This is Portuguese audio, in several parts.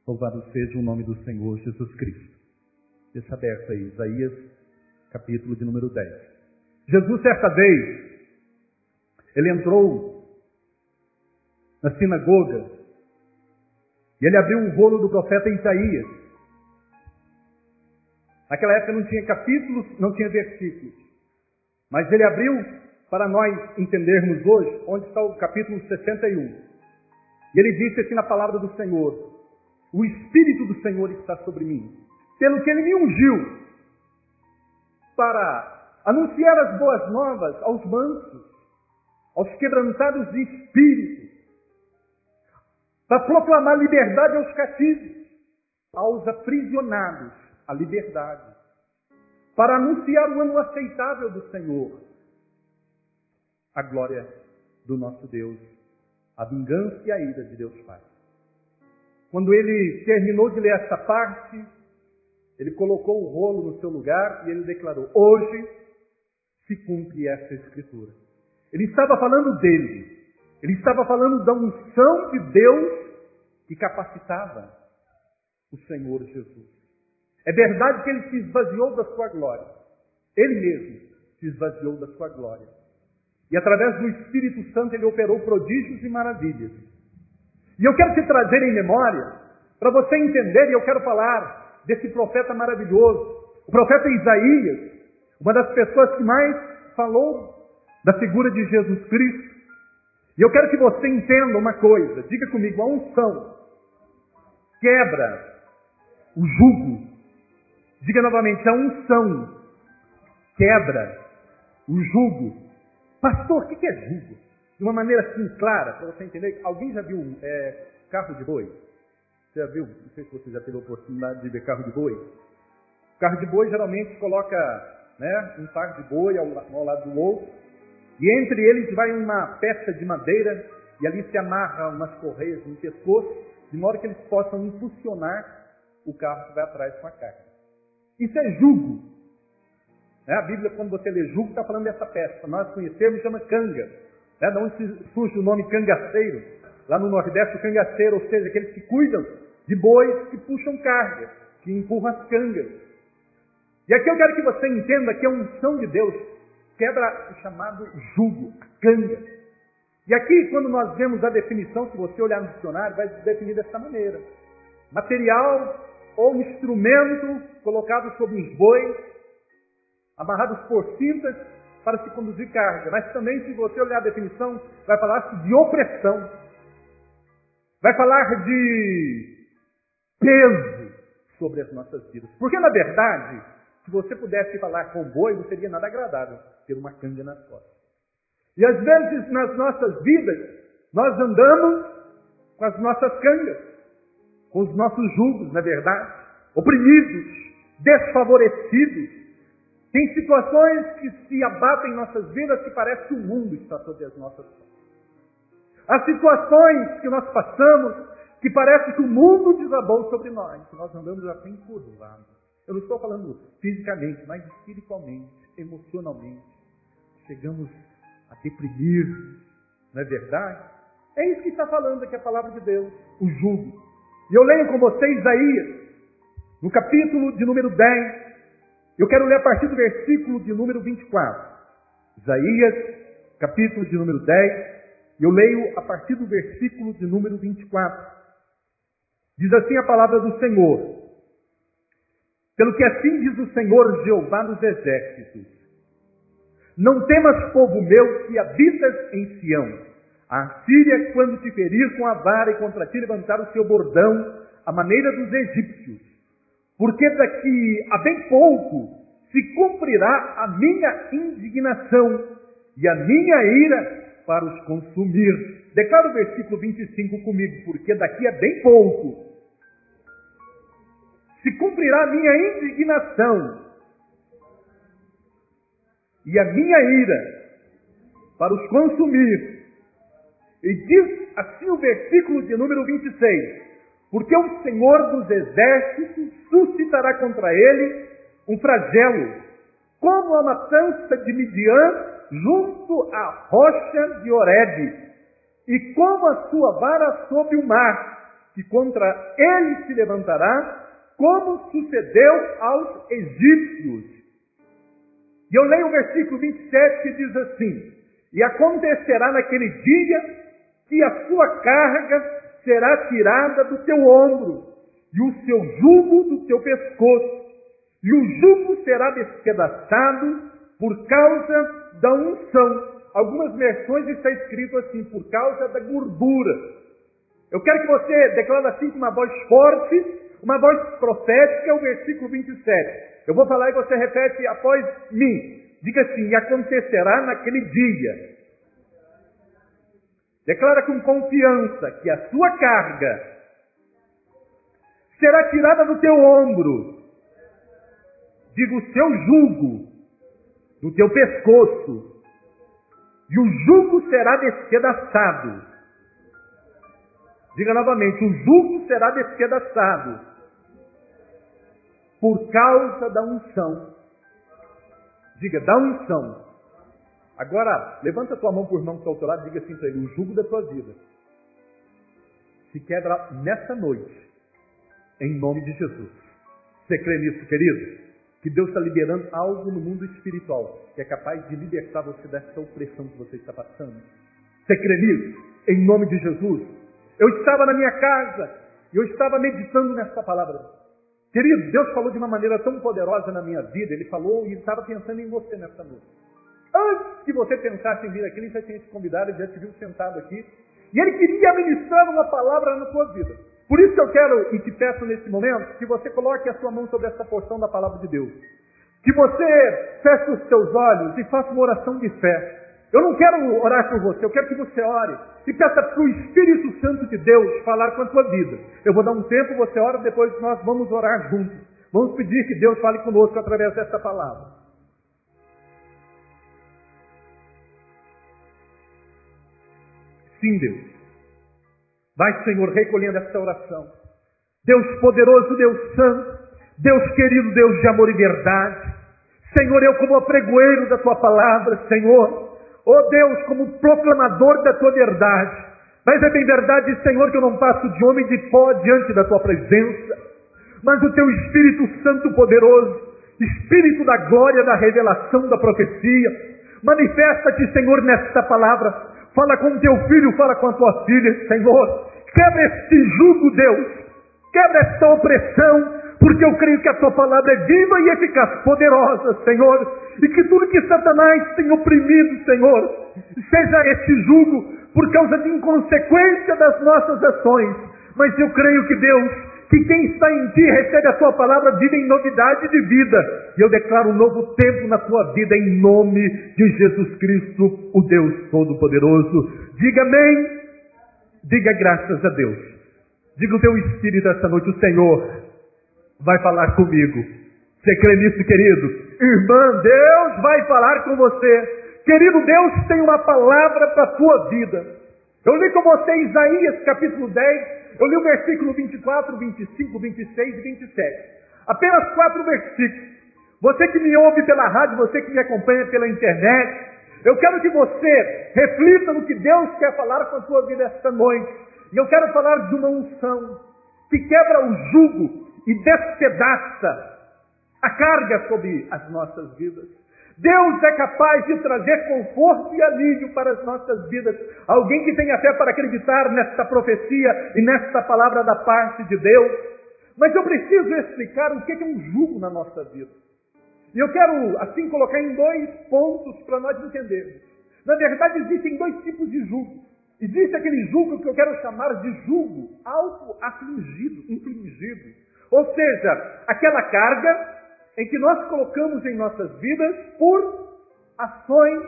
Louvado seja o nome do Senhor Jesus Cristo. Deixa aberto aí, Isaías, capítulo de número 10. Jesus, certa vez, ele entrou na sinagoga e ele abriu o rolo do profeta Isaías. Naquela época não tinha capítulos, não tinha versículos. Mas ele abriu para nós entendermos hoje onde está o capítulo 61. E ele disse assim na palavra do Senhor: o Espírito do Senhor está sobre mim, pelo que ele me ungiu para anunciar as boas novas aos mansos, aos quebrantados de espírito, para proclamar liberdade aos cativos, aos aprisionados a liberdade, para anunciar o ano aceitável do Senhor, a glória do nosso Deus, a vingança e a ira de Deus Pai. Quando ele terminou de ler essa parte, ele colocou o rolo no seu lugar e ele declarou: hoje se cumpre essa escritura. Ele estava falando dele. Ele estava falando da unção de Deus que capacitava o Senhor Jesus. É verdade que ele se esvaziou da sua glória. Ele mesmo se esvaziou da sua glória. E através do Espírito Santo ele operou prodígios e maravilhas. E eu quero te trazer em memória, para você entender, e eu quero falar desse profeta maravilhoso, o profeta Isaías, uma das pessoas que mais falou da figura de Jesus Cristo. E eu quero que você entenda uma coisa, diga comigo: a unção quebra o jugo. Diga novamente: a unção quebra o jugo. Pastor, o que é jugo? De uma maneira assim clara, para você entender. Alguém já viu carro de boi? Você já viu? Não sei se você já teve a oportunidade de ver carro de boi. Carro de boi geralmente coloca, um par de boi ao lado do outro. E entre eles vai uma peça de madeira e ali se amarra umas correias no pescoço, de modo que eles possam impulsionar o carro que vai atrás com a carga. Isso é jugo. A Bíblia, quando você lê jugo, está falando dessa peça. Nós conhecemos, chama canga. Da onde surge o nome cangaceiro. Lá no Nordeste, o cangaceiro, ou seja, aqueles que cuidam de bois que puxam carga, que empurram as cangas. E aqui eu quero que você entenda que a unção de Deus quebra o chamado jugo, a canga. E aqui, quando nós vemos a definição, se você olhar no dicionário, vai definir dessa maneira: material ou instrumento colocado sobre os bois, amarrados por cintas para se conduzir carga. Mas também, se você olhar a definição, vai falar de opressão. Vai falar de peso sobre as nossas vidas. Porque, na verdade, se você pudesse falar com boi, não seria nada agradável ter uma canga nas costas. E às vezes, nas nossas vidas, nós andamos com as nossas cangas, com os nossos jugos, na verdade, oprimidos, desfavorecidos. Tem situações que se abatem em nossas vidas que parece que o mundo está sobre as nossas costas. Há situações que nós passamos que parece que o mundo desabou sobre nós. Que nós andamos até encurvados. Eu não estou falando fisicamente, mas espiritualmente, emocionalmente. Chegamos a deprimir, não é verdade? É isso que está falando aqui a palavra de Deus, o jugo. E eu leio com você Isaías, no capítulo de número 10. Eu quero ler a partir do versículo de número 24. Isaías, capítulo de número 10. Eu leio a partir do versículo de número 24. Diz assim a palavra do Senhor: pelo que assim diz o Senhor Jeová dos exércitos: não temas, povo meu, que habitas em Sião. A Síria, quando te ferir com a vara e contra ti levantar o seu bordão, à maneira dos egípcios. Porque daqui a bem pouco se cumprirá a minha indignação e a minha ira para os consumir. Declara o versículo 25 comigo: porque daqui a bem pouco se cumprirá a minha indignação e a minha ira para os consumir. E diz assim o versículo de número 26: porque o Senhor dos exércitos suscitará contra ele um flagelo, como a matança de Midian junto à rocha de Horebe, e como a sua vara sobre o mar, que contra ele se levantará, como sucedeu aos egípcios. E eu leio o versículo 27 que diz assim: e acontecerá naquele dia que a sua carga será tirada do teu ombro, e o seu jugo do teu pescoço, e o jugo será despedaçado por causa da unção. Algumas versões está escrito assim, por causa da gordura. Eu quero que você declare assim com uma voz forte, uma voz profética, o versículo 27. Eu vou falar e você repete após mim. Diga assim: e acontecerá naquele dia. Declara com confiança que a sua carga será tirada do teu ombro. Diga: o seu jugo do teu pescoço. E o jugo será despedaçado. Diga novamente: o jugo será despedaçado. Por causa da unção. Diga: da unção. Agora, levanta a tua mão por mão que está ao teu lado e diga assim para ele: o jugo da tua vida se quebra nessa noite, em nome de Jesus. Você crê nisso, querido? Que Deus está liberando algo no mundo espiritual que é capaz de libertar você dessa opressão que você está passando. Você crê nisso? Em nome de Jesus. Eu estava na minha casa e eu estava meditando nessa palavra. Querido, Deus falou de uma maneira tão poderosa na minha vida. Ele falou e estava pensando em você nessa noite. Antes que você pensasse em vir aqui, ele já tinha te convidado, ele já te viu sentado aqui. E ele queria ministrar uma palavra na tua vida. Por isso que eu quero e te peço nesse momento que você coloque a sua mão sobre essa porção da palavra de Deus. Que você feche os seus olhos e faça uma oração de fé. Eu não quero orar por você, eu quero que você ore e peça para o Espírito Santo de Deus falar com a tua vida. Eu vou dar um tempo, você ora, depois nós vamos orar juntos. Vamos pedir que Deus fale conosco através dessa palavra. Sim, Deus. Vai, Senhor, recolhendo essa oração. Deus poderoso, Deus santo, Deus querido, Deus de amor e verdade. Senhor, eu como apregoeiro da tua palavra, Senhor, ó Deus, como proclamador da tua verdade. Mas é bem verdade, Senhor, que eu não passo de homem de pó diante da tua presença. Mas o teu Espírito Santo poderoso, Espírito da glória, da revelação, da profecia, manifesta-te, Senhor, nesta palavra. Fala com o teu filho, fala com a tua filha, Senhor. Quebra este jugo, Deus. Quebra esta opressão, porque eu creio que a tua palavra é viva e eficaz, poderosa, Senhor. E que tudo que Satanás tem oprimido, Senhor, seja este jugo por causa de inconsequência das nossas ações. Mas eu creio que Deus, que quem está em ti recebe a tua palavra, vive em novidade de vida. E eu declaro um novo tempo na tua vida em nome de Jesus Cristo, o Deus Todo-Poderoso. Diga amém. Diga graças a Deus. Diga o teu Espírito esta noite: o Senhor vai falar comigo. Você crê nisso, querido? Irmã, Deus vai falar com você. Querido, Deus tem uma palavra para a tua vida. Eu li com você Isaías capítulo 10. Eu li o versículo 24, 25, 26 e 27. Apenas 4 versículos. Você que me ouve pela rádio, você que me acompanha pela internet, eu quero que você reflita no que Deus quer falar com a sua vida esta noite. E eu quero falar de uma unção que quebra o jugo e despedaça a carga sobre as nossas vidas. Deus é capaz de trazer conforto e alívio para as nossas vidas. Alguém que tenha fé para acreditar nesta profecia e nesta palavra da parte de Deus. Mas eu preciso explicar o que é um jugo na nossa vida. E eu quero, assim, colocar em 2 pontos para nós entendermos. Na verdade, existem 2 tipos de jugo. Existe aquele jugo que eu quero chamar de jugo auto-afligido, infligido. Ou seja, aquela carga em que nós colocamos em nossas vidas por ações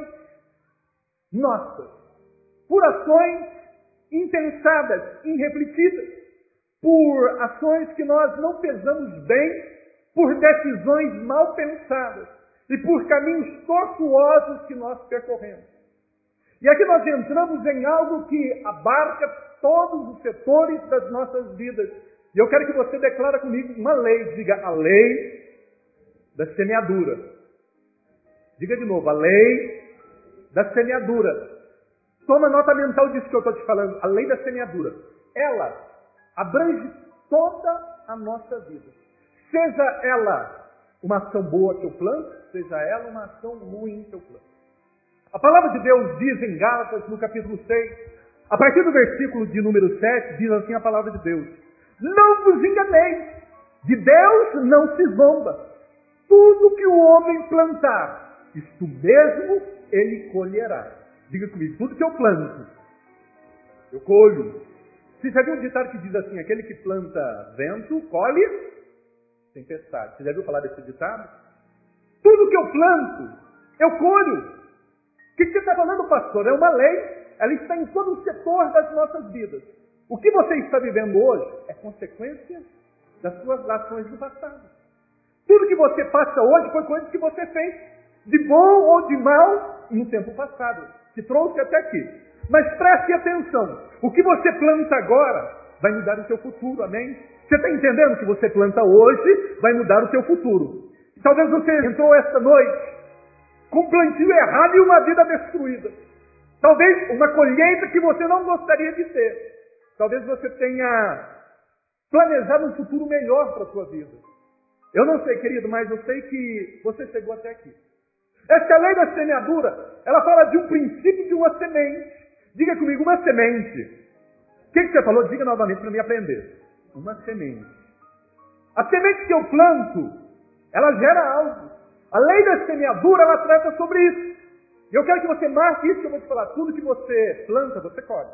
nossas, por ações impensadas, irrefletidas, por ações que nós não pesamos bem, por decisões mal pensadas e por caminhos tortuosos que nós percorremos. E aqui nós entramos em algo que abarca todos os setores das nossas vidas. E eu quero que você declare comigo uma lei. Diga: a lei da semeadura. Diga de novo: a lei da semeadura. Toma nota mental disso que eu estou te falando. A lei da semeadura. Ela abrange toda a nossa vida. Seja ela uma ação boa que eu planto, seja ela uma ação ruim que eu planto. A palavra de Deus diz em Gálatas, no capítulo 6, a partir do versículo de número 7, diz assim a palavra de Deus: não vos enganeis, de Deus não se zomba. Tudo que o homem plantar, isto mesmo ele colherá. Diga comigo, tudo que eu planto, eu colho. Você já viu um ditado que diz assim: aquele que planta vento, colhe tempestade. Você já viu falar desse ditado? Tudo que eu planto, eu colho. O que você está falando, pastor? É uma lei. Ela está em todo o setor das nossas vidas. O que você está vivendo hoje é consequência das suas ações do passado. Tudo que você passa hoje foi coisa que você fez, de bom ou de mal, no tempo passado. Te trouxe até aqui. Mas preste atenção. O que você planta agora vai mudar o seu futuro, amém? Você está entendendo? O que você planta hoje vai mudar o seu futuro. Talvez você entrou esta noite com um plantio errado e uma vida destruída. Talvez uma colheita que você não gostaria de ter. Talvez você tenha planejado um futuro melhor para a sua vida. Eu não sei, querido, mas eu sei que você chegou até aqui. Essa lei da semeadura, ela fala de um princípio de uma semente. Diga comigo, uma semente. O que você falou? Diga novamente para me aprender. Uma semente. A semente que eu planto, ela gera algo. A lei da semeadura, ela trata sobre isso. E eu quero que você marque isso que eu vou te falar. Tudo que você planta, você colhe.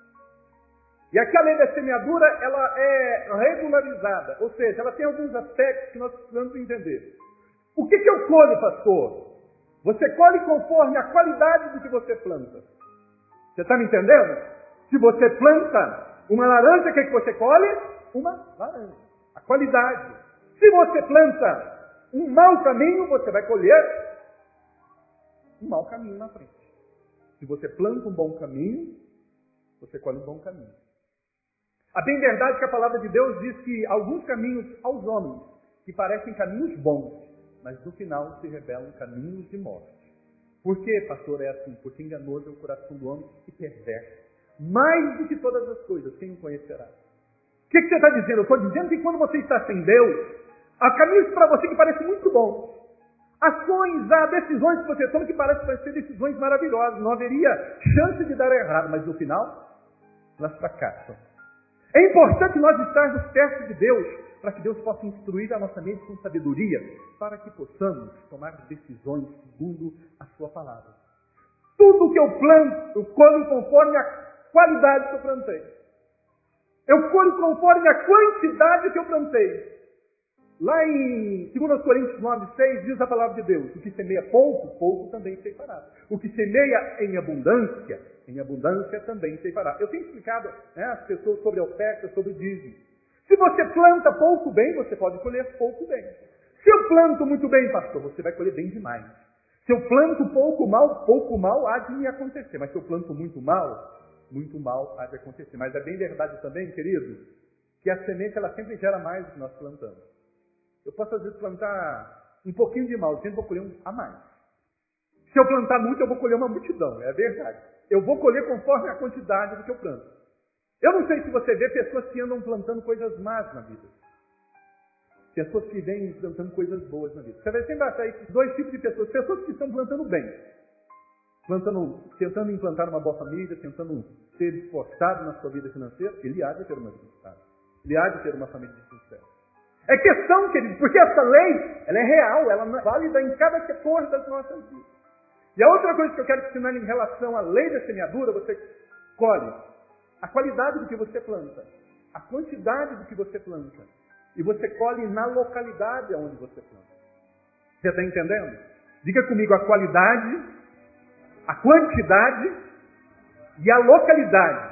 E aqui a lei da semeadura, ela é regularizada. Ou seja, ela tem alguns aspectos que nós precisamos entender. O que eu colho, pastor? Você colhe conforme a qualidade do que você planta. Você está me entendendo? Se você planta uma laranja, o que você colhe? Uma laranja. A qualidade. Se você planta um mau caminho, você vai colher um mau caminho na frente. Se você planta um bom caminho, você colhe um bom caminho. A bem verdade que a palavra de Deus diz que alguns caminhos aos homens, que parecem caminhos bons, mas no final se revelam caminhos de morte. Por que, pastor, é assim? Porque enganoso é o coração do homem e perverso. Mais do que todas as coisas, quem o conhecerá? O que você está dizendo? Eu estou dizendo que quando você está sem Deus, há caminhos para você que parecem muito bons. Ações, há decisões que você toma que parecem ser decisões maravilhosas. Não haveria chance de dar errado, mas no final, elas fracassam. É importante nós estarmos perto de Deus, para que Deus possa instruir a nossa mente com sabedoria, para que possamos tomar decisões segundo a sua palavra. Tudo que eu planto, eu colho conforme a qualidade que eu plantei. Eu colho conforme a quantidade que eu plantei. Lá em 2 Coríntios 9:6 diz a palavra de Deus: o que semeia pouco, pouco também ceifará. O que semeia em abundância também ceifará. Eu tenho explicado às pessoas sobre a oferta, sobre o dízimo. Se você planta pouco bem, você pode colher pouco bem. Se eu planto muito bem, pastor, você vai colher bem demais. Se eu planto pouco mal há de me acontecer. Mas se eu planto muito mal há de acontecer. Mas é bem verdade também, querido, que a semente ela sempre gera mais do que nós plantamos. Eu posso às vezes plantar um pouquinho de mal, sempre vou colher um a mais. Se eu plantar muito, eu vou colher uma multidão, é verdade. Eu vou colher conforme a quantidade do que eu planto. Eu não sei se você vê pessoas que andam plantando coisas más na vida. Pessoas que vêm plantando coisas boas na vida. Você vai sempre achar esses dois tipos de pessoas. Pessoas que estão plantando bem. Tentando implantar uma boa família, tentando ser esforçado na sua vida financeira. Ele há de ter uma vida estável. Ele há de ter uma família de sucesso. É questão, querido, porque essa lei, ela é real, ela é válida em cada setor das nossas vidas. E a outra coisa que eu quero te ensinar em relação à lei da semeadura, você colhe a qualidade do que você planta, a quantidade do que você planta, e você colhe na localidade onde você planta. Você está entendendo? Diga comigo a qualidade, a quantidade e a localidade.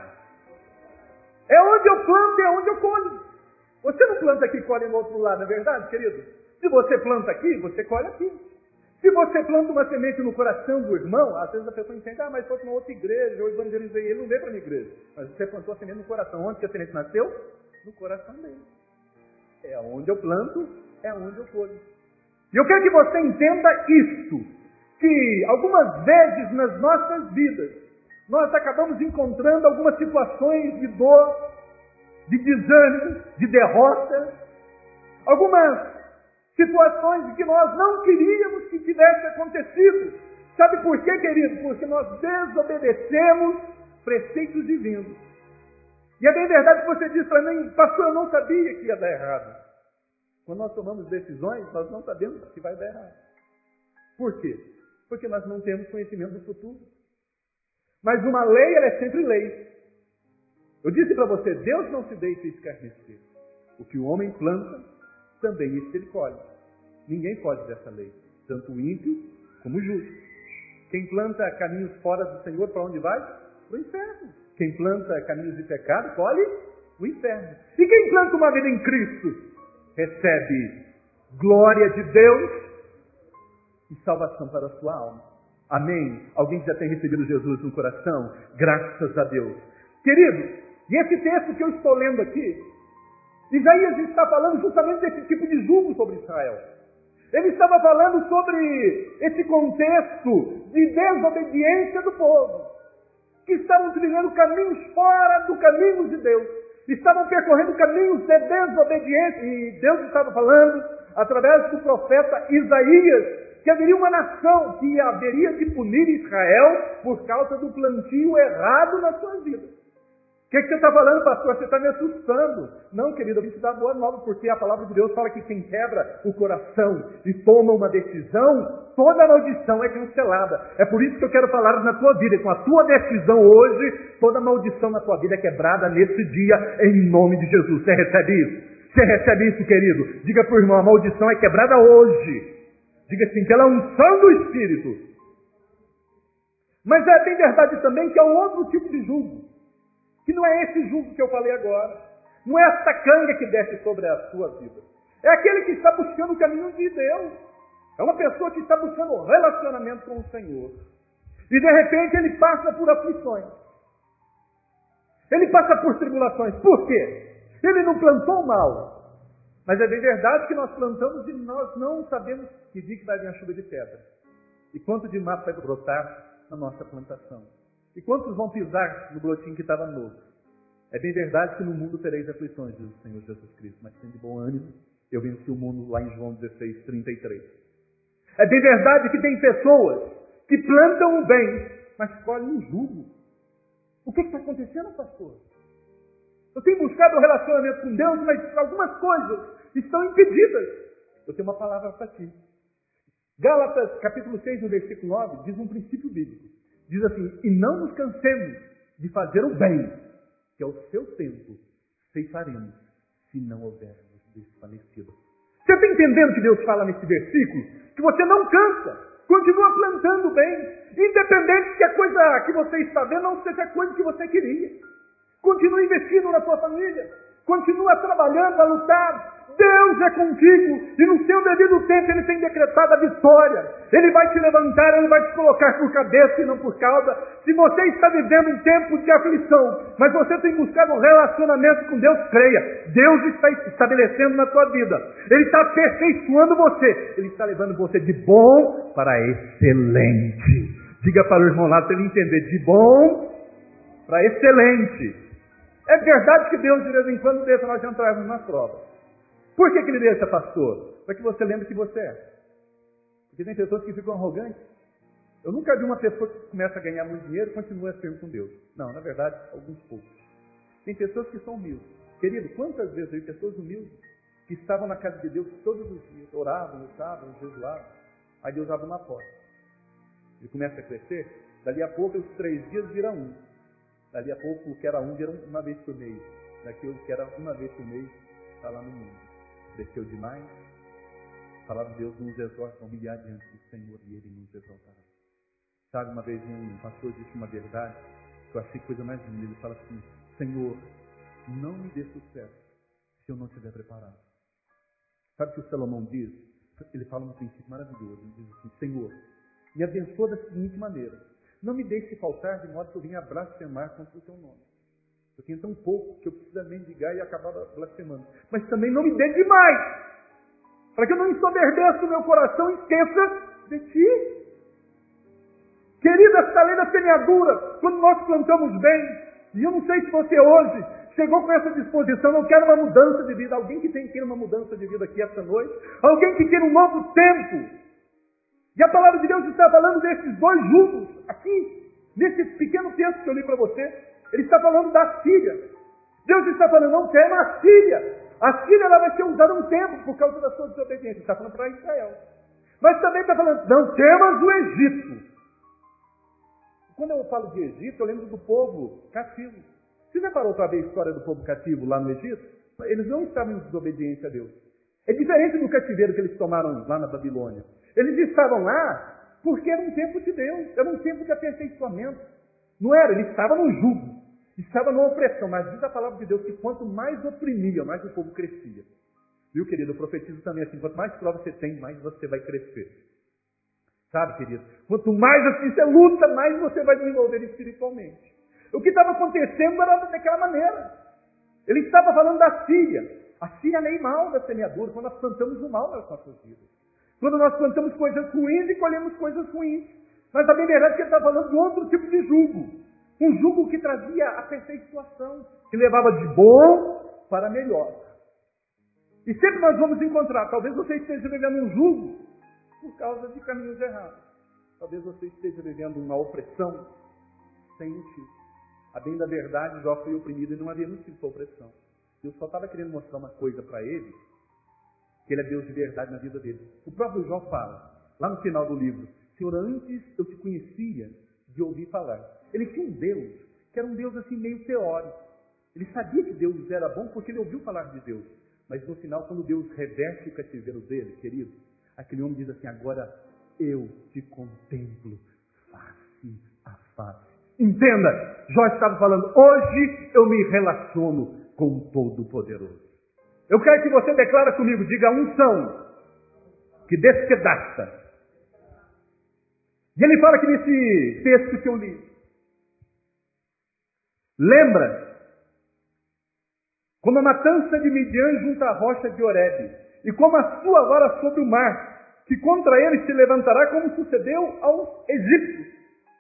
É onde eu planto, é onde eu colho. Você não planta aqui e colhe no outro lado, não é verdade, querido? Se você planta aqui, você colhe aqui. Se você planta uma semente no coração do irmão, às vezes a pessoa entende, mas foi para uma outra igreja, eu evangelizei ele, não veio para a minha igreja. Mas você plantou a semente no coração. Onde que a semente nasceu? No coração dele. É onde eu planto, é onde eu colho. E eu quero que você entenda isso, que algumas vezes nas nossas vidas, nós acabamos encontrando algumas situações de dor, de desânimo, de derrota, algumas situações que nós não queríamos que tivesse acontecido. Sabe por quê, querido? Porque nós desobedecemos preceitos divinos. E é bem verdade que você diz para mim, pastor, eu não sabia que ia dar errado. Quando nós tomamos decisões, nós não sabemos que vai dar errado. Por quê? Porque nós não temos conhecimento do futuro. Mas uma lei, ela é sempre lei. Eu disse para você, Deus não se deixa escarnecer. O que o homem planta, também isso ele colhe. Ninguém foge dessa lei, tanto o ímpio como o justo. Quem planta caminhos fora do Senhor, para onde vai? Para o inferno. Quem planta caminhos de pecado, colhe o inferno. E quem planta uma vida em Cristo, recebe glória de Deus e salvação para a sua alma. Amém? Alguém que já tem recebido Jesus no coração? Graças a Deus. Querido, e esse texto que eu estou lendo aqui, Isaías está falando justamente desse tipo de julgo sobre Israel. Ele estava falando sobre esse contexto de desobediência do povo, que estavam trilhando caminhos fora do caminho de Deus, estavam percorrendo caminhos de desobediência, e Deus estava falando, através do profeta Isaías, que haveria uma nação que haveria de punir Israel por causa do plantio errado na sua vida. O que você está falando, pastor? Você está me assustando. Não, querido, eu vim te dar boa nova, porque a palavra de Deus fala que quem quebra o coração e toma uma decisão, toda maldição é cancelada. É por isso que eu quero falar na tua vida. Com a tua decisão hoje, toda maldição na tua vida é quebrada nesse dia, em nome de Jesus. Você recebe isso? Você recebe isso, querido? Diga para o irmão, a maldição é quebrada hoje. Diga assim, pela unção do Espírito. Mas é bem verdade também que há um outro tipo de jugo. Que não é esse jugo que eu falei agora. Não é essa canga que desce sobre a sua vida. É aquele que está buscando o caminho de Deus. É uma pessoa que está buscando um relacionamento com o Senhor. E de repente ele passa por aflições. Ele passa por tribulações. Por quê? Ele não plantou mal. Mas é bem verdade que nós plantamos e nós não sabemos que dia que vai vir a chuva de pedra. E quanto de mato vai brotar na nossa plantação. E quantos vão pisar no brotinho que estava novo? É bem verdade que no mundo tereis aflições, diz o Senhor Jesus Cristo. Mas tendo bom ânimo, eu venci o mundo lá em João 16, 33. É bem verdade que tem pessoas que plantam o bem, mas colhem o jugo. O que está acontecendo, pastor? Eu tenho buscado um relacionamento com Deus, mas algumas coisas estão impedidas. Eu tenho uma palavra para ti. Gálatas, capítulo 6, no versículo 9, diz um princípio bíblico. Diz assim, e não nos cansemos de fazer o bem, que ao seu tempo ceifaremos, se não houvermos desfalecido. Você está entendendo que Deus fala nesse versículo? Que você não cansa, continua plantando o bem, independente que a coisa que você está vendo não seja a coisa que você queria. Continua investindo na sua família, continua trabalhando, a lutar. Deus é contigo e no seu devido tempo Ele tem decretado a vitória. Ele vai te levantar, Ele vai te colocar por cabeça e não por cauda. Se você está vivendo um tempo de aflição, mas você tem buscado um relacionamento com Deus, creia. Deus está estabelecendo na tua vida. Ele está aperfeiçoando você. Ele está levando você de bom para excelente. Diga para o irmão lá para ele entender. De bom para excelente. É verdade que Deus de vez em quando deixa nós entrarmos na prova. Por que ele deixa, pastor? Para que você lembre que você é. Porque tem pessoas que ficam arrogantes. Eu nunca vi uma pessoa que começa a ganhar muito dinheiro e continua firme com Deus. Não, na verdade, alguns poucos. Tem pessoas que são humildes. Querido, quantas vezes eu vi pessoas humildes que estavam na casa de Deus todos os dias, oravam, lutavam, jejuavam. Aí Deus abre uma porta. Ele começa a crescer, dali a pouco os 3 dias viram 1. Dali a pouco o que era 1 vira uma vez por mês. Daqui o que era uma vez por mês está lá no mundo. Cresceu demais. A palavra de Deus nos exorta a humilhar diante do Senhor e Ele nos exaltará. Sabe, uma vez um pastor disse uma verdade que eu achei coisa mais linda. Ele fala assim, Senhor, não me dê sucesso se eu não estiver preparado. Sabe o que o Salomão diz? Ele fala um princípio maravilhoso. Ele diz assim, Senhor, me abençoa da seguinte maneira. Não me deixe faltar de modo que eu venha blasfemar contra o teu nome. Eu tenho tão pouco que eu preciso mendigar e acabar blasfemando. Mas também não me dê demais, para que eu não ensoberbeça o meu coração e esqueça de ti. Querida, essa lei da semeadura, quando nós plantamos bem, e eu não sei se você hoje chegou com essa disposição, eu quero uma mudança de vida. Alguém que queira uma mudança de vida aqui esta noite? Alguém que queira um novo tempo? E a palavra de Deus está falando desses dois jugos aqui, nesse pequeno texto que eu li para você. Ele está falando da Síria. Deus está falando, não tema a Síria. A Síria ela vai ser usada um tempo por causa da sua desobediência. Ele está falando para Israel. Mas também está falando, não temas o Egito. Quando eu falo de Egito, eu lembro do povo cativo. Você já parou para ver a história do povo cativo lá no Egito? Eles não estavam em desobediência a Deus. É diferente do cativeiro que eles tomaram lá na Babilônia. Eles estavam lá porque era um tempo de Deus, era um tempo de aperfeiçoamento. Não era, ele estava no jugo, estava numa opressão, mas diz a palavra de Deus que quanto mais oprimia, mais o povo crescia. Viu, querido? Eu profetizo também assim, quanto mais prova você tem, mais você vai crescer. Sabe, querido? Quanto mais assim você luta, mais você vai desenvolver espiritualmente. O que estava acontecendo era daquela maneira. Ele estava falando da Síria. A Síria é lei mal da semeadura, quando nós plantamos o mal nas nossas vidas. Quando nós plantamos coisas ruins e colhemos coisas ruins. Mas a bem verdade é que ele está falando de outro tipo de jugo. Um jugo que trazia aperfeiçoação, que levava de bom para melhor. E sempre nós vamos encontrar, talvez você esteja vivendo um jugo por causa de caminhos errados. Talvez você esteja vivendo uma opressão sem motivo. A bem da verdade, Jó foi oprimido e não havia motivo para opressão. Deus só estava querendo mostrar uma coisa para ele, que ele é Deus de verdade na vida dele. O próprio Jó fala, lá no final do livro, Senhor, antes eu te conhecia de ouvir falar. Ele tinha um Deus, que era um Deus assim meio teórico. Ele sabia que Deus era bom porque ele ouviu falar de Deus. Mas no final, quando Deus reverte o cativeiro dele, querido, aquele homem diz assim, agora eu te contemplo face a face. Entenda, Jó estava falando, hoje eu me relaciono com o Todo-Poderoso. Eu quero que você declare comigo, diga unção, que despedaça. E ele fala aqui nesse texto que eu li. Lembra, como a matança de Midian junto à rocha de Horebe, e como a sua vara sobre o mar, que contra ele se levantará como sucedeu aos egípcios.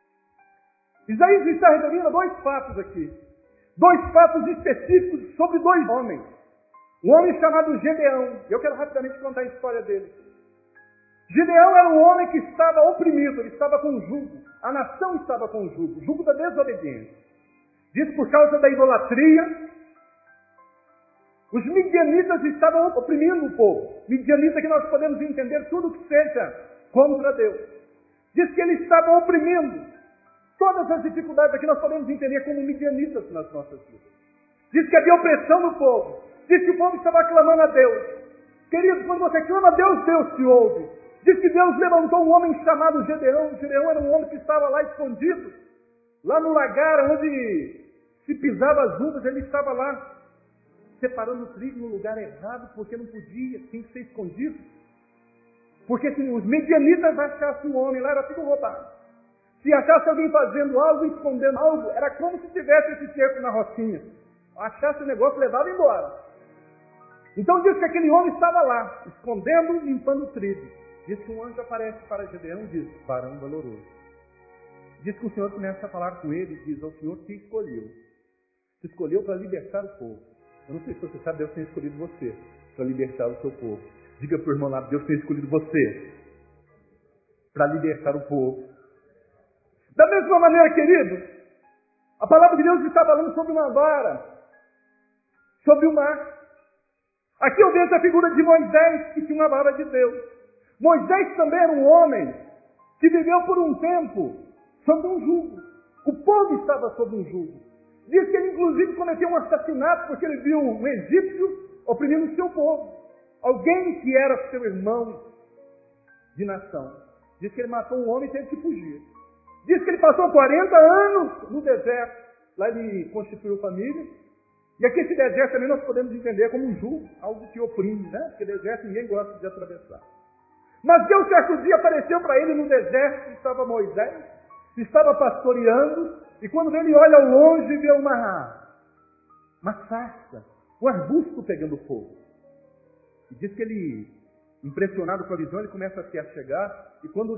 Isaías está referindo a dois fatos aqui. Dois fatos específicos sobre dois homens. Um homem chamado Gedeão. Eu quero rapidamente contar a história dele. Gedeão era um homem que estava oprimido, ele estava com jugo. A nação estava com jugo, jugo da desobediência. Diz por causa da idolatria, os midianitas estavam oprimindo o povo. Midianita que nós podemos entender tudo que seja contra Deus. Diz que eles estavam oprimindo. Todas as dificuldades aqui nós podemos entender como midianitas nas nossas vidas. Diz que havia opressão no povo. Diz que o povo estava clamando a Deus. Querido, quando você clama a Deus, Deus te ouve. Diz que Deus levantou um homem chamado Gedeão. Gedeão era um homem que estava lá escondido. Lá no lagar onde se pisava as uvas, ele estava lá separando o trigo no lugar errado, porque não podia, tinha que ser escondido. Porque se os midianitas achassem um homem lá, era tudo roubado. Se achasse alguém fazendo algo, escondendo algo, era como se tivesse esse cerco na rocinha. Achasse o negócio, levava embora. Então diz que aquele homem estava lá, escondendo, limpando o trigo. Diz que um anjo aparece para Gedeão e diz, varão valoroso. Diz que o Senhor começa a falar com ele e diz, o Senhor te escolheu. Te escolheu para libertar o povo. Eu não sei se você sabe, Deus tem escolhido você para libertar o seu povo. Diga para o irmão lá, Deus tem escolhido você para libertar o povo. Da mesma maneira, querido, a palavra de Deus está falando sobre uma vara, sobre o mar. Aqui eu vejo a figura de Moisés, que tinha uma vara de Deus. Moisés também era um homem que viveu por um tempo sob um jugo. O povo estava sob um jugo. Diz que ele inclusive cometeu um assassinato porque ele viu um egípcio oprimindo o seu povo. Alguém que era seu irmão de nação. Diz que ele matou um homem e teve que fugir. Diz que ele passou 40 anos no deserto. Lá ele constituiu família. E aqui esse deserto também nós podemos entender como um jugo, algo que oprime, né? Porque deserto ninguém gosta de atravessar. Mas Deus certo dia apareceu para ele no deserto, estava Moisés, estava pastoreando, e quando ele olha ao longe, vê uma sarça, um arbusto pegando fogo. E diz que ele, impressionado com a visão, ele começa a se achegar, e quando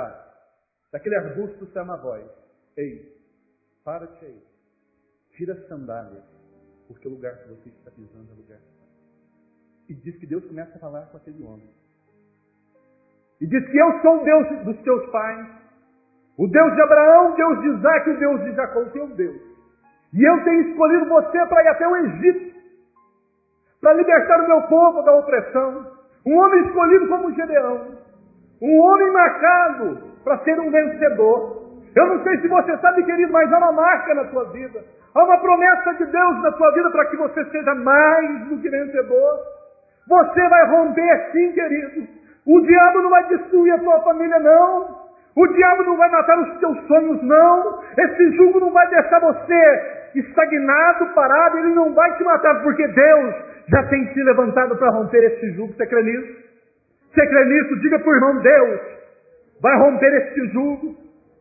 daquele arbusto sai uma voz, ei, para-te aí, tira as sandálias, porque o lugar que você está pisando é lugar santo. E diz que Deus começa a falar com aquele homem. E diz que eu sou o Deus dos teus pais, o Deus de Abraão, o Deus de Isaac, o Deus de Jacó, o teu Deus. E eu tenho escolhido você para ir até o Egito, para libertar o meu povo da opressão. Um homem escolhido como Gedeão. Um homem marcado para ser um vencedor. Eu não sei se você sabe, querido, mas há uma marca na tua vida. Há uma promessa de Deus na tua vida para que você seja mais do que vencedor. Você vai romper sim, querido. O diabo não vai destruir a tua família, não. O diabo não vai matar os teus sonhos, não. Esse jugo não vai deixar você estagnado, parado. Ele não vai te matar, porque Deus já tem se levantado para romper esse jugo. Você crê nisso? Você crê nisso? Diga para o irmão, Deus vai romper esse jugo.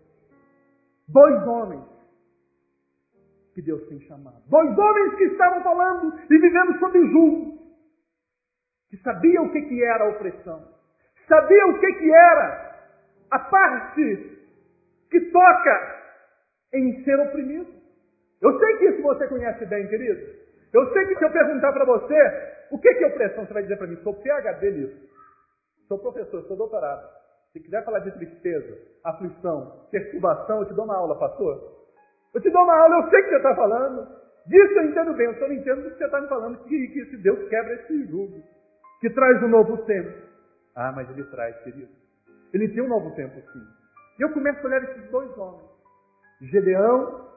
2 homens que Deus tem chamado. 2 homens que estavam falando e vivendo sob jugo. Que sabiam o que era a opressão. Sabiam o que era a parte que toca em ser oprimido. Eu sei que isso você conhece bem, querido. Eu sei que se eu perguntar para você, o que é opressão? Você vai dizer para mim, sou PhD nisso. Sou professor, sou doutorado. Se quiser falar de tristeza, aflição, perturbação, eu te dou uma aula, pastor. Eu te dou uma aula, eu sei o que você está falando. Disso eu entendo bem, eu só não entendo do que você está me falando, que se Deus quebra esse jugo, que traz um novo tempo. Ah, mas Ele traz, querido. Ele tem um novo tempo, sim. E eu começo a olhar esses 2 homens, Gedeão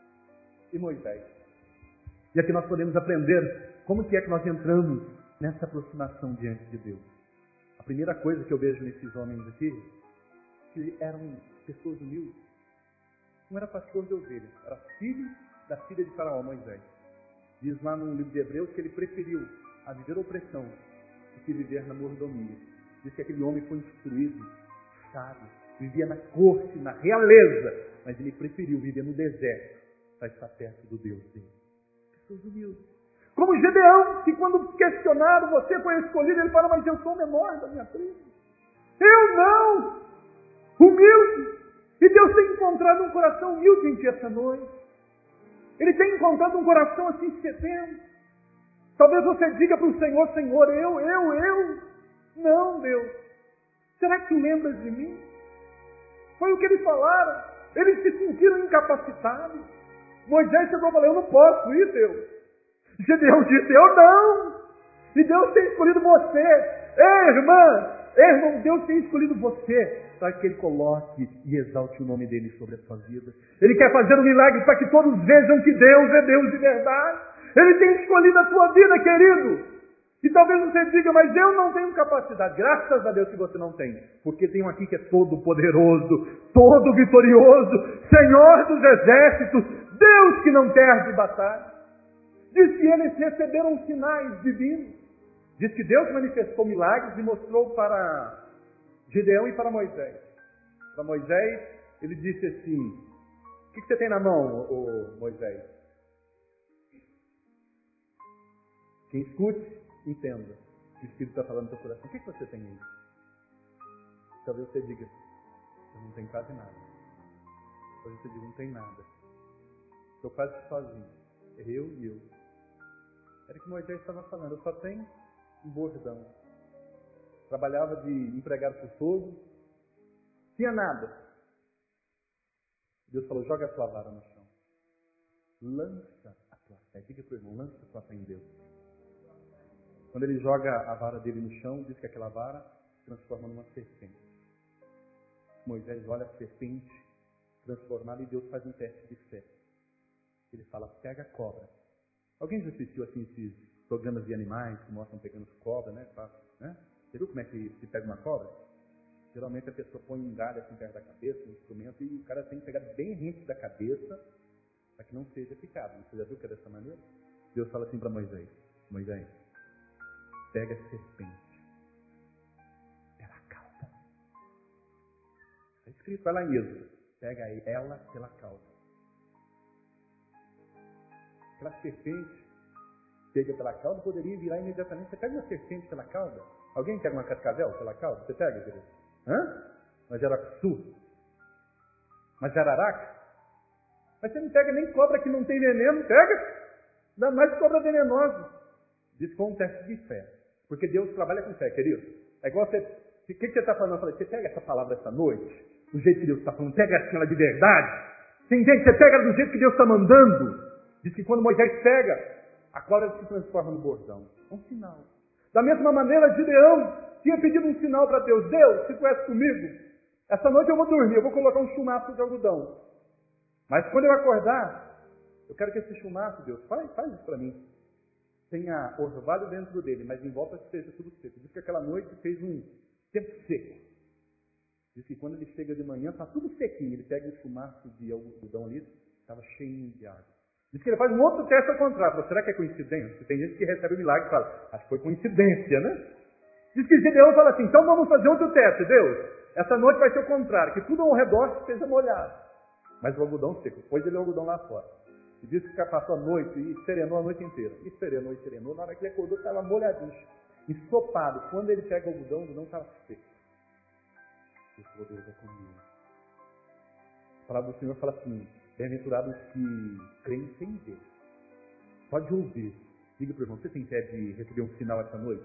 e Moisés. E aqui nós podemos aprender como que é que nós entramos nessa aproximação diante de Deus. A primeira coisa que eu vejo nesses homens aqui, que eram pessoas humildes. Não era pastor de ovelhas, era filho da filha de Faraó, Moisés. Diz lá no livro de Hebreus que ele preferiu a viver a opressão do que viver na mordomia. Diz que aquele homem foi instruído, sábio, vivia na corte, na realeza, mas ele preferiu viver no deserto para estar perto do Deus dele. Pessoas humildes. Como Gedeão, que quando questionado, você foi escolhido, ele fala, mas eu sou o menor da minha tribo. Eu não! Humilde. E Deus tem encontrado um coração humilde em ti essa noite. Ele tem encontrado um coração assim sedento. Talvez você diga para o Senhor, Senhor, eu. Não, Deus. Será que tu lembras de mim? Foi o que eles falaram. Eles se sentiram incapacitados. Moisés chegou e falou, eu não posso ir, Deus. Gedeão disse, eu não. E Deus tem escolhido você. Ei, irmão, Deus tem escolhido você para que Ele coloque e exalte o nome dEle sobre a sua vida. Ele quer fazer um milagre para que todos vejam que Deus é Deus de verdade. Ele tem escolhido a tua vida, querido. E talvez você diga, mas eu não tenho capacidade. Graças a Deus que você não tem. Porque tem um aqui que é todo poderoso, todo vitorioso, Senhor dos exércitos, Deus que não perde batalha. Diz que eles receberam sinais divinos. Diz que Deus manifestou milagres e mostrou para Gedeão e para Moisés. Para Moisés, ele disse assim, o que você tem na mão, Moisés? Quem escute, entenda. O Espírito está falando no teu coração. O que você tem aí? Talvez você diga, eu não tenho quase nada. Talvez você diga, não tem nada. Estou quase sozinho. Eu. Era o que Moisés estava falando. Eu só tenho um bordão. Trabalhava de empregado por fogo. Tinha nada. Deus falou, joga a tua vara no chão. Lança a tua fé. Diga para o irmão, lança a tua fé em Deus. Quando ele joga a vara dele no chão, diz que aquela vara se transforma numa serpente. Moisés olha a serpente transformada e Deus faz um teste de fé. Ele fala, pega a cobra. Alguém já assistiu assim esses programas de animais que mostram pegando cobra, né? Você viu como é que se pega uma cobra? Geralmente a pessoa põe um galho assim perto da cabeça, um instrumento, e o cara tem que pegar bem rente da cabeça para que não seja picado. Você já viu que é dessa maneira? Deus fala assim para Moisés, Moisés, pega a serpente pela cauda. Está escrito, vai lá em Êxodo, pega ela pela cauda. Aquela serpente pega pela cauda, poderia virar imediatamente. Você pega uma serpente pela cauda? Alguém pega uma cascavel pela cauda? Você pega, querido? Uma jaracuçu? Uma jararaca? Mas você não pega nem cobra que não tem veneno, pega? Ainda mais cobra venenosa. Diz que foi um teste de fé. Porque Deus trabalha com fé, querido. É igual você... O que você está falando? Eu falei, você pega essa palavra essa noite, do jeito que Deus está falando, pega ela de verdade. Você entende? Você pega ela do jeito que Deus está mandando. Diz que quando Moisés pega, a cobra se transforma no bordão. É um sinal. Da mesma maneira, Gideão tinha pedido um sinal para Deus. Deus, se tu és comigo, essa noite eu vou dormir, eu vou colocar um chumaço de algodão. Mas quando eu acordar, eu quero que esse chumaço, Deus, faz isso para mim. Tenha orvalho dentro dele, mas em volta seja tudo seco. Diz que aquela noite fez um tempo seco. Diz que quando ele chega de manhã, está tudo sequinho. Ele pega um chumaço de algodão ali, estava cheio de água. Diz que ele faz um outro teste ao contrário. Fala, será que é coincidência? Tem gente que recebe o milagre e fala, acho que foi coincidência, né? Diz que Gideão fala assim, então vamos fazer outro teste, Deus. Essa noite vai ser o contrário, que tudo ao redor esteja molhado. Mas o algodão seco, pôs ele o algodão lá fora. E disse que passou a noite e serenou a noite inteira. E serenou. Na hora que ele acordou, estava molhadinho, ensopado. Quando ele pega o algodão estava seco. Ele falou, Deus é comigo. A palavra do Senhor fala assim, bem-aventurados que creem sem ver. Pode ouvir. Diga para o irmão, você tem fé de receber um sinal essa noite?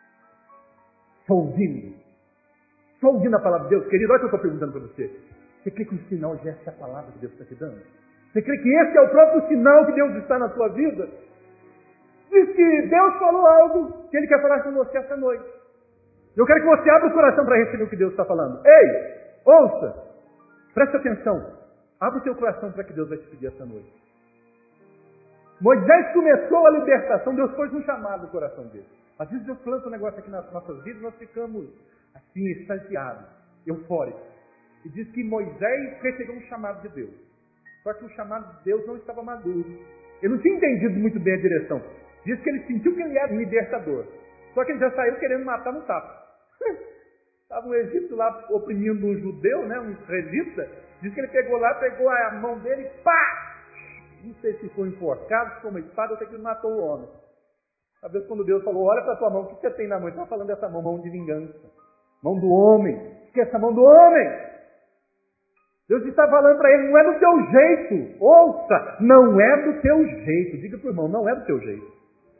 Só ouvindo. Só ouvindo a palavra de Deus. Querido, olha o que eu estou perguntando para você. Você crê que o sinal já é essa palavra que Deus está te dando? Você crê que esse é o próprio sinal que Deus está na sua vida? Diz que Deus falou algo que Ele quer falar com você essa noite. Eu quero que você abra o coração para receber o que Deus está falando. Ei, ouça, preste atenção. Abra o seu coração para que Deus vai te pedir essa noite. Moisés começou a libertação, Deus pôs um chamado no coração dele. Às vezes Deus planta um negócio aqui nas nossas vidas, nós ficamos assim, extasiados, eufóricos. E diz que Moisés recebeu um chamado de Deus. Só que o chamado de Deus não estava maduro. Ele não tinha entendido muito bem a direção. Diz que ele sentiu que ele era libertador. Só que ele já saiu querendo matar no tapa. Estava um egípcio lá oprimindo um judeu, né, um israelita. Diz que ele pegou a mão dele e pá! Não sei se foi enforcado, se foi uma espada, ou se ele matou o homem. Às vezes quando Deus falou, olha para a tua mão, o que você tem na mão? Ele estava falando dessa mão de vingança. Mão do homem. O que é essa mão do homem? Deus está falando para ele, não é do teu jeito. Ouça, não é do teu jeito. Diga para o irmão, não é do teu jeito.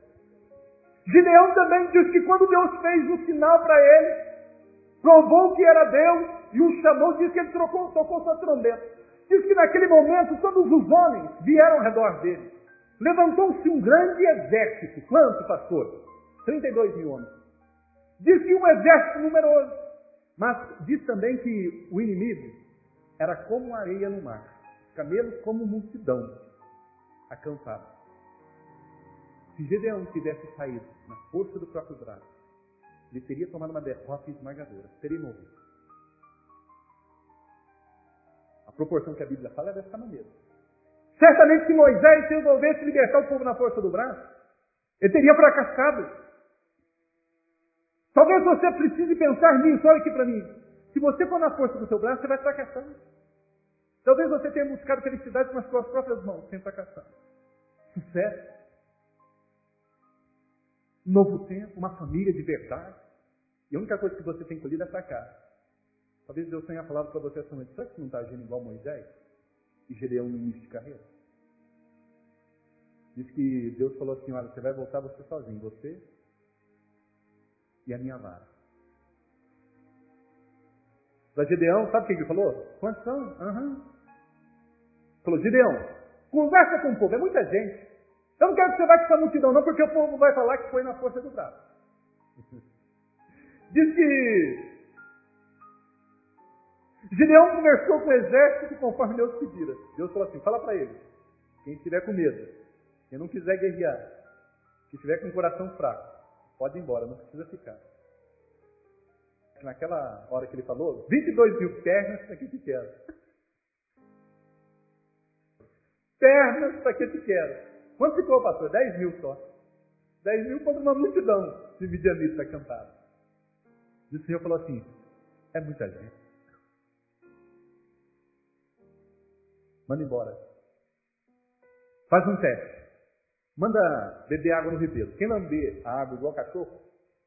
Gideão também diz que quando Deus fez um sinal para ele, provou que era Deus e o chamou, diz que ele tocou sua trombeta. Diz que naquele momento todos os homens vieram ao redor dele. Levantou-se um grande exército. Quanto, pastor? 32 mil homens. Diz que um exército numeroso. Mas diz também que o inimigo era como areia no mar. Os camelos como multidão acampado. Se Gideão tivesse saído na força do próprio braço, ele teria tomado uma derrota esmagadora. Teria morrido. A proporção que a Bíblia fala é dessa maneira. Certamente se Moisés resolvesse libertar o povo na força do braço, ele teria fracassado. Talvez você precise pensar nisso. Olha aqui para mim. Se você for na força do seu braço, você vai fracassar. Talvez você tenha buscado felicidade com as suas próprias mãos, sem fracassar. Sucesso. Um novo tempo, uma família de verdade. E a única coisa que você tem colhido é fracasso. Talvez Deus tenha falado para você essa noite, será que você não está agindo igual Moisés e Gideão no início de carreira? Diz que Deus falou assim, olha, você vai voltar você sozinho, você e a minha vara. Para Gideão, sabe o que ele falou? Quantos são? Falou, Gideão, conversa com o povo, é muita gente. Eu não quero que você vá com essa multidão não, porque o povo vai falar que foi na força do braço. Diz que Gideão conversou com o exército conforme Deus pedira. Deus falou assim, fala para ele, quem estiver com medo, quem não quiser guerrear, quem estiver com o coração fraco, pode ir embora, não precisa ficar. Naquela hora que ele falou, 22 mil pernas, para que te quero? Pernas, para que te quero? Quanto ficou, pastor? 10 mil só. 10 mil contra uma multidão de midianitas acampados. E o Senhor falou assim, é muita gente. Manda embora. Faz um teste. Manda beber água no ribeiro. Quem lamber a água igual cachorro,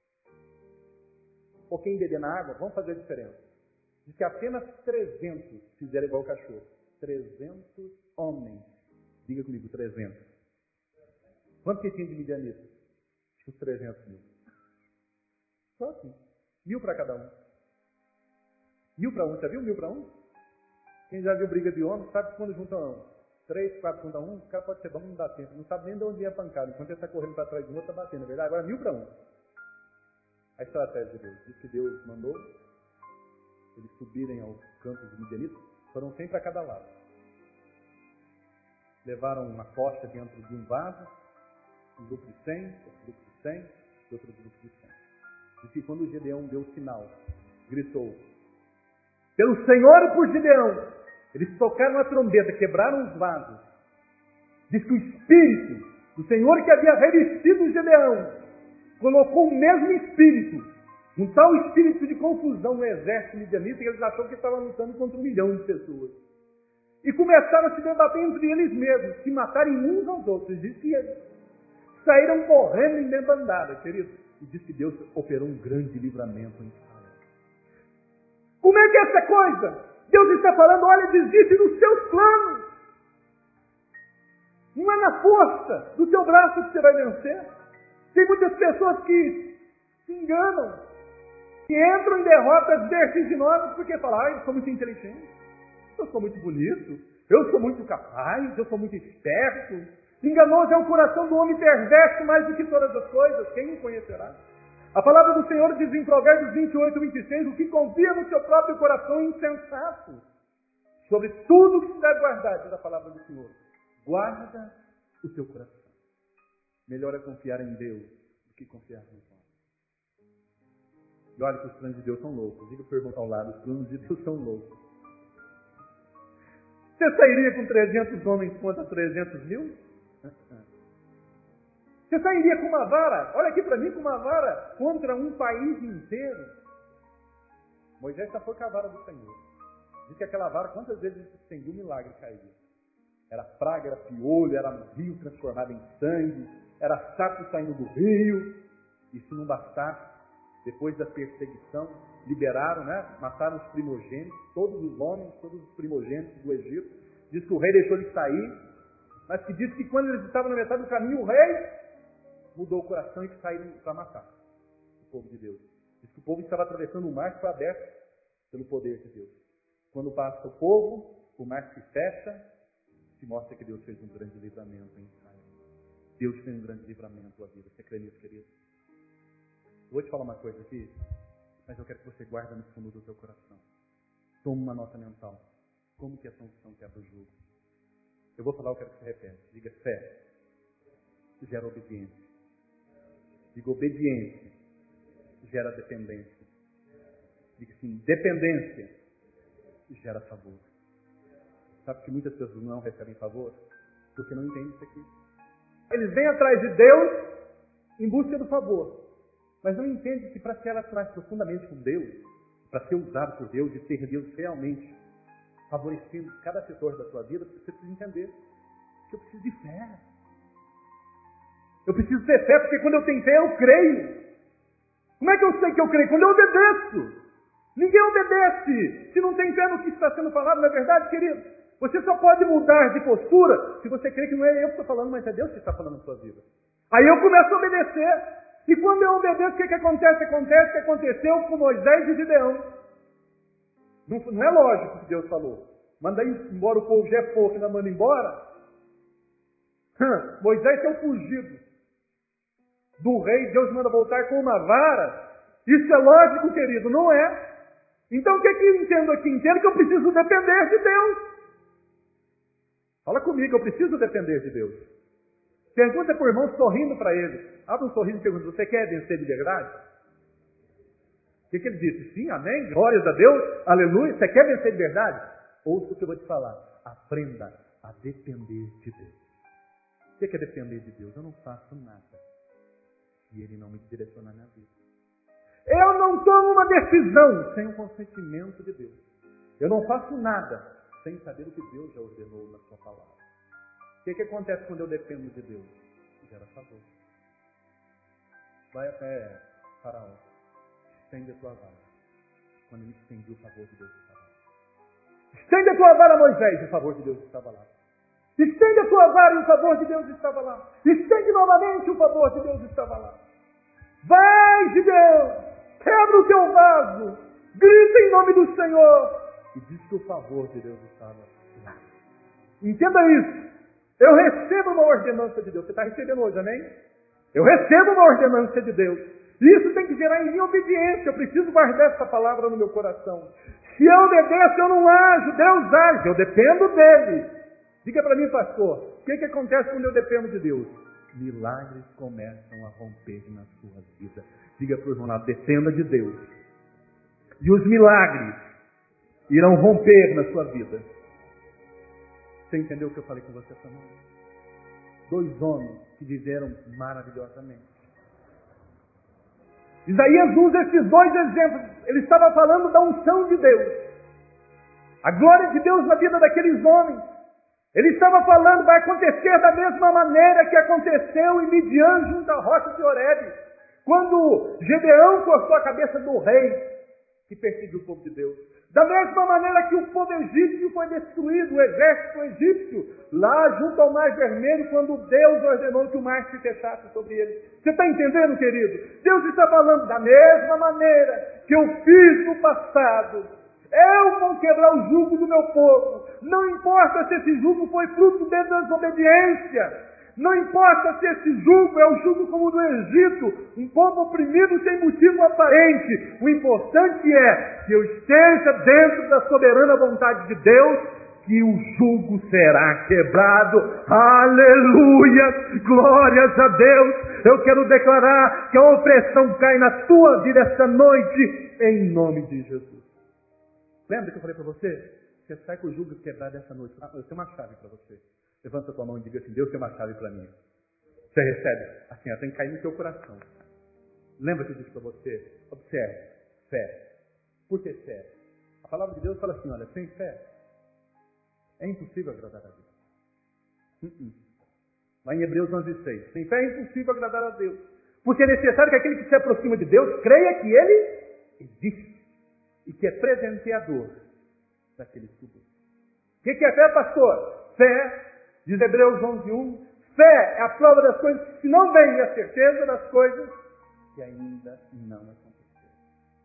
ou quem beber na água, vamos fazer a diferença. Diz que apenas 300 fizeram igual cachorro. 300 homens. Diga comigo, 300. Quanto que tinha de midianitas? Acho que uns 300 mil. Só assim. 1.000 para cada um. 1.000 para um. Já viu 1.000 para um? Quem já viu briga de homem sabe que quando juntam 3, 4 contra 1, o cara pode ser bom, não dá tempo. Não sabe nem de onde é a pancada. Enquanto ele está correndo para trás do outro, está batendo. É verdade? Agora 1.000 para um. A estratégia de Deus. Diz que Deus mandou eles subirem aos campos de midianitas. Foram 100 para cada lado. Levaram uma tocha dentro de um vaso. Um grupo de 100, outro grupo de 100, outro grupo de 100. E que quando o Gideão deu o sinal, gritou, pelo Senhor e por Gideão, eles tocaram a trombeta, quebraram os vasos. Diz que o Espírito do Senhor que havia revestido Gideão, colocou o mesmo Espírito, um tal espírito de confusão no exército midianita, que eles acharam que estavam lutando contra 1 milhão de pessoas. E começaram a se debater entre eles mesmos, se matarem uns aos outros. Diz que eles saíram correndo em debandada, querido. E diz que Deus operou um grande livramento em Israel. Como é que é essa coisa? Deus está falando, olha, desiste dos seus planos. Não é na força do teu braço que você vai vencer. Tem muitas pessoas que se enganam, que entram em derrotas vertiginosas porque falam, eu sou muito inteligente, eu sou muito bonito, eu sou muito capaz, eu sou muito esperto. Enganoso é o coração do homem perverso mais do que todas as coisas. Quem o conhecerá? A palavra do Senhor diz em Provérbios 28, 26, o que confia no seu próprio coração é insensato. Sobre tudo que se deve guardar, diz a palavra do Senhor. Guarda o teu coração. Melhor é confiar em Deus do que confiar nos homens. E olha que os planos de Deus são loucos. Diga para o irmão ao lado, os planos de Deus são loucos. Você sairia com 300 homens contra 300 mil? Você sairia com uma vara, olha aqui para mim, com uma vara contra um país inteiro? Moisés só foi com a vara do Senhor. Diz que aquela vara, quantas vezes se estendia, um milagre caía. Era praga, era piolho, era rio transformado em sangue, era sapo saindo do rio. E se não bastasse, depois da perseguição, liberaram, mataram os primogênitos, todos os homens, todos os primogênitos do Egito. Diz que o rei deixou eles sair, mas que diz que quando eles estavam na metade do caminho, o rei mudou o coração e saíram para matar o povo de Deus. Diz que o povo estava atravessando o mar que foi aberto pelo poder de Deus. Quando passa o povo, o mar se fecha, se mostra que Deus fez um grande livramento em Israel. Deus fez um grande livramento à vida. Você crê nisso, querido? Eu vou te falar uma coisa aqui, mas eu quero que você guarde no fundo do teu coração. Toma uma nota mental. Como que essa unção quebra o jugo? Eu vou falar, eu quero que você repete. Diga, fé gera obediência. Diga, obediência gera dependência. Diga assim, dependência gera favor. Sabe que muitas pessoas não recebem favor? Porque não entendem isso aqui. Eles vêm atrás de Deus em busca do favor. Mas não entendem que para ser atrás profundamente com Deus, para ser usado por Deus e ter Deus realmente favorecendo cada setor da sua vida, você precisa entender que eu preciso de fé. Eu preciso ter fé, porque quando eu tenho fé, eu creio. Como é que eu sei que eu creio? Quando eu obedeço. Ninguém obedece se não tem fé no que está sendo falado, não é verdade, querido? Você só pode mudar de postura se você crê que não é eu que estou falando, mas é Deus que está falando na sua vida. Aí eu começo a obedecer. E quando eu obedeço, o que acontece? Acontece o que aconteceu com Moisés e Gideão. Não é lógico o que Deus falou. Manda embora o povo, já é pouco, ainda manda embora. Moisés é um fugido do rei, Deus manda voltar com uma vara. Isso é lógico, querido? Não é. Então o que eu entendo aqui? Entendo que eu preciso depender de Deus. Fala comigo, eu preciso depender de Deus. Pergunta para o irmão sorrindo para ele. Abre um sorriso e pergunta, você quer vencer de verdade? O que ele disse? Sim, amém, glórias a Deus, aleluia. Você quer vencer de verdade? Ouça o que eu vou te falar. Aprenda a depender de Deus. O que é depender de Deus? Eu não faço nada se Ele não me direcionar na minha vida. Eu não tomo uma decisão sem o consentimento de Deus. Eu não faço nada sem saber o que Deus já ordenou na sua palavra. O que acontece quando eu dependo de Deus? Gera favor. Vai até Faraó. Estende a tua vara. Quando ele estendeu, o favor de Deus estava lá. Estende a tua vara, Moisés. O favor de Deus estava lá. Estende a tua vara e o favor de Deus estava lá. Estende novamente, o favor de Deus estava lá. Vai, Gideão, quebra o teu vaso, grita em nome do Senhor. E diz que o favor de Deus estava lá. Entenda isso. Eu recebo uma ordenança de Deus. Você está recebendo hoje, amém? Eu recebo uma ordenança de Deus. Isso tem que gerar em mim obediência. Eu preciso guardar essa palavra no meu coração. Se eu obedeço, eu não ajo. Deus age. Eu dependo dele. Diga para mim, pastor, o que acontece quando eu dependo de Deus? Milagres começam a romper na sua vida. Diga para o irmão lá, dependa de Deus. E os milagres irão romper na sua vida. Você entendeu o que eu falei com você essa noite? 2 homens que viveram maravilhosamente. Isaías usa esses 2 exemplos. Ele estava falando da unção de Deus. A glória de Deus na vida daqueles homens. Ele estava falando, vai acontecer da mesma maneira que aconteceu em Midian junto à rocha de Horebe. Quando Gedeão cortou a cabeça do rei que perseguiu o povo de Deus. Da mesma maneira que o povo egípcio foi destruído, o exército egípcio, lá junto ao Mar Vermelho, quando Deus ordenou que o mar se fechasse sobre ele. Você está entendendo, querido? Deus está falando da mesma maneira que eu fiz no passado. Eu vou quebrar o jugo do meu povo. Não importa se esse jugo foi fruto de desobediência. Não importa se esse jugo é o jugo como do Egito, um povo oprimido sem motivo aparente. O importante é que eu esteja dentro da soberana vontade de Deus, que o jugo será quebrado. Aleluia! Glórias a Deus! Eu quero declarar que a opressão cai na tua vida esta noite, em nome de Jesus. Lembra que eu falei para você? Você sai com o jugo quebrado essa noite. Eu tenho uma chave para você. Levanta a tua mão e diga assim, Deus tem uma chave para mim. Você recebe? Assim, ela tem que cair no teu coração. Lembra que eu disse para você? Observe. Fé. Por que fé? A palavra de Deus fala assim, olha, sem fé é impossível agradar a Deus. Lá em Hebreus 11:6. Sem fé é impossível agradar a Deus. Porque é necessário que aquele que se aproxima de Deus creia que Ele existe. E que é presenteador daqueles que buscam. O que é fé, pastor? Fé, diz Hebreus 11:1, fé é a prova das coisas que não vêm e a certeza das coisas que ainda não aconteceram.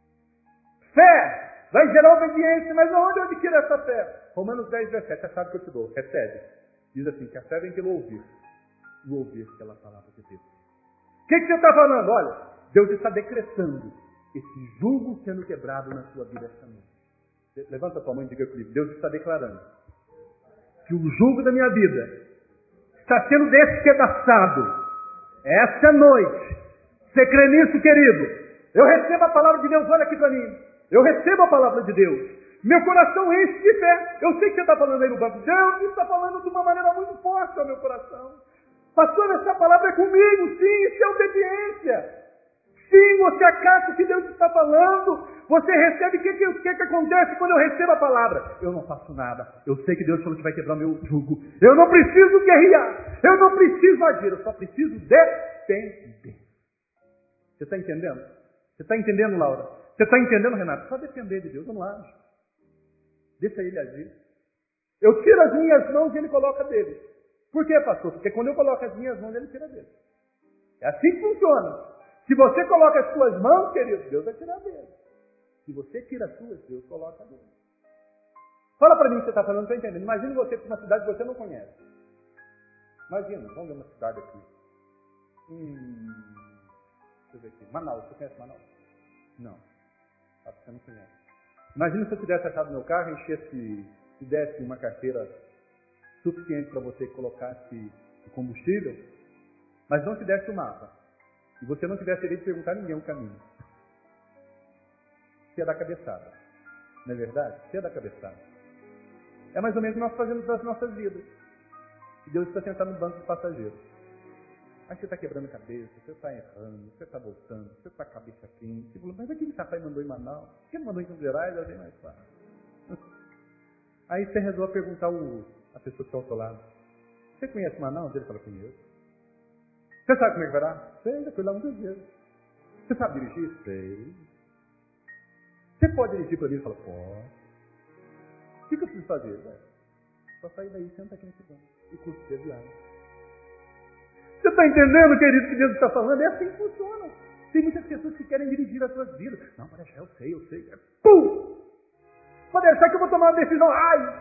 Fé vai gerar obediência, mas aonde eu adquiro essa fé? Romanos 10:17, a chave que eu te dou, recebe. Diz assim, que a fé vem pelo ouvir, e o ouvir pela palavra de Deus. O que você está falando? Olha, Deus está decretando esse jugo sendo quebrado na sua vida esta noite. Levanta a tua mão e diga comigo, Deus está declarando que o jugo da minha vida está sendo despedaçado esta noite. Você crê nisso, querido? Eu recebo a palavra de Deus, olha aqui para mim. Eu recebo a palavra de Deus. Meu coração enche de fé. Eu sei que você está falando aí no banco. Deus está falando de uma maneira muito forte ao meu coração. Pastor, essa palavra é comigo. Sim, isso é obediência. Sim, você acata o que Deus está falando. Você recebe. O que acontece quando eu recebo a palavra? Eu não faço nada. Eu sei que Deus falou que vai quebrar o meu jugo. Eu não preciso guerrear. Eu não preciso agir. Eu só preciso depender. Você está entendendo? Você está entendendo, Laura? Você está entendendo, Renato? Só depender de Deus. Eu não ajo. Deixa Ele agir. Eu tiro as minhas mãos e Ele coloca dele. Por quê, pastor? Porque quando eu coloco as minhas mãos, Ele tira dele. É assim que funciona. Se você coloca as suas mãos, querido, Deus vai tirar dele. Se você tira as suas, Deus coloca dele. Fala para mim o que você está falando, não estou entendendo. Imagine você para uma cidade que você não conhece. Imagina, vamos ver uma cidade aqui. Deixa eu ver aqui. Manaus, você conhece Manaus? Não. Você não conhece. Imagina se eu tivesse achado meu carro, enchesse, e desse uma carteira suficiente para você que colocasse o combustível, mas não te desse o mapa. E você não tivesse direito de perguntar a ninguém o caminho. Você ia dar cabeçada. Não é verdade? Você ia dar cabeçada. É mais ou menos o que nós fazemos nas nossas vidas. E Deus está sentado no banco do passageiro. Aí você está quebrando a cabeça, você está errando, você está voltando, você está com a cabeça quente. Você falou, mas aquele rapaz mandou em Manaus? Por que não mandou em São Gerais? É bem mais fácil. Aí você resolve perguntar a pessoa que está ao seu lado. Você conhece Manaus? Ele fala, conheço. Você sabe como é que vai lá? Sei, já fui lá muitas vezes. Você sabe dirigir? Sei. Você pode dirigir para mim? Ele fala, pode. O que eu preciso fazer? Só sai daí, senta aqui nesse banco e curte a viagem. Você está entendendo, querido, que Deus está falando? É assim que funciona. Tem muitas pessoas que querem dirigir as suas vidas. Não, pode deixar, eu sei. Pum! Pode deixar que eu vou tomar uma decisão. Ai,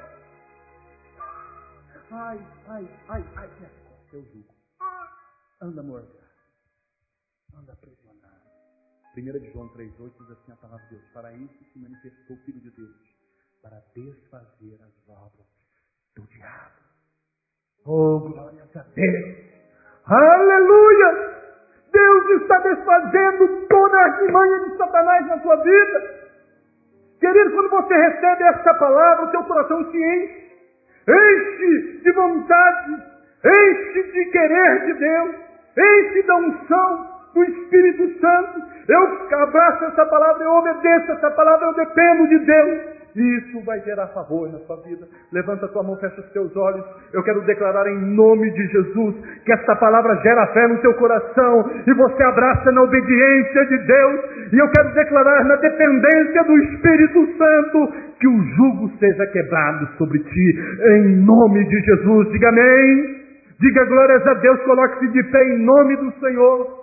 minha costa, eu julgo. Anda morgado. Anda aprisionado. 1 de João 3,8 diz assim a palavra de Deus: para isso se manifestou o Filho de Deus, para desfazer as obras do diabo. Oh, glória a Deus! Aleluia! Deus está desfazendo toda a artimanha de Satanás na sua vida. Querido, quando você recebe esta palavra, o seu coração se enche de vontade, enche de querer de Deus, enche da unção do Espírito Santo. Eu abraço essa palavra, eu obedeço essa palavra, eu dependo de Deus. E isso vai gerar favor na sua vida. Levanta a tua mão, fecha os teus olhos. Eu quero declarar em nome de Jesus que esta palavra gera fé no teu coração e você abraça na obediência de Deus. E eu quero declarar na dependência do Espírito Santo que o jugo seja quebrado sobre ti, em nome de Jesus. Diga amém. Diga glórias a Deus, coloque-se de pé em nome do Senhor.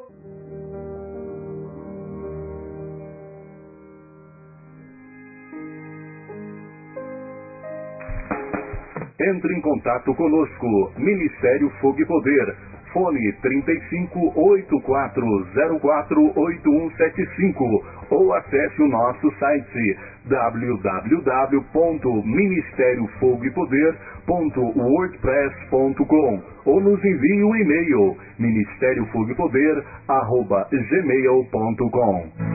Entre em contato conosco, Ministério Fogo e Poder, fone 3584048175 ou acesse o nosso site www.ministériofogoepoder.wordpress.com ou nos envie um e-mail ministériofogoepoder@gmail.com.